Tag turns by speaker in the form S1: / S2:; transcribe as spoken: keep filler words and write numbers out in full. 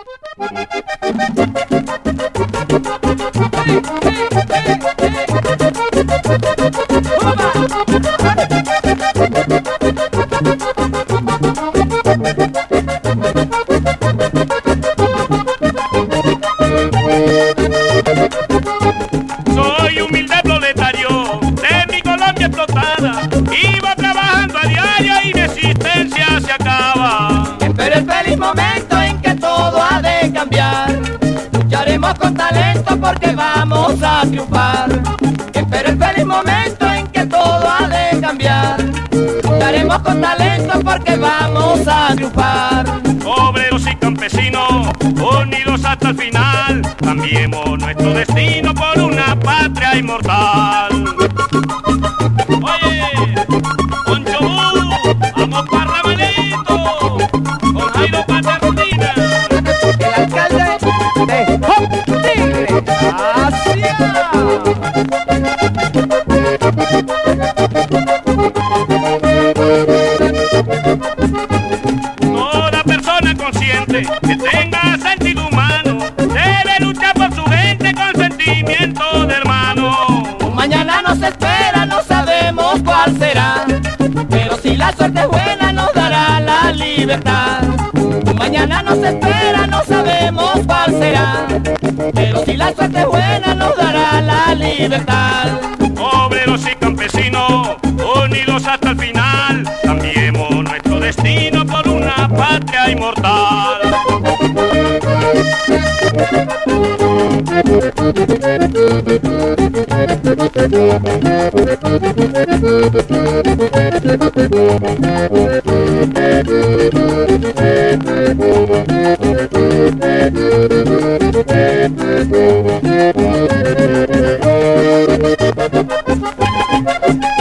S1: Soy humilde proletario de mi Colombia explotada, iba trabajando a diario y mi existencia se acaba.
S2: Espero el feliz momento en que todo ha de cambiar, lucharemos con talento porque vamos a triunfar. Espero el feliz momento en que todo ha de cambiar, lucharemos con talento porque vamos a triunfar.
S1: Obreros y campesinos, unidos hasta el final, cambiemos nuestro destino por una patria inmortal. Oye, con Chobú, vamos para Ramalito, con Jairo Paternina.
S2: El alcalde de Hop Tigre, hacia.
S1: Toda persona consciente que tenga sentido humano debe luchar por su gente con sentimiento de hermano.
S2: Un mañana nos espera, no sabemos cuál será, pero si la suerte es buena nos dará la libertad. Un mañana nos espera, no sabemos cuál será, pero si la suerte es buena nos dará la libertad.
S1: Obreros y campesinos, unidos hasta el final, cambiemos nuestro destino por una patria inmortal.
S3: Thank you.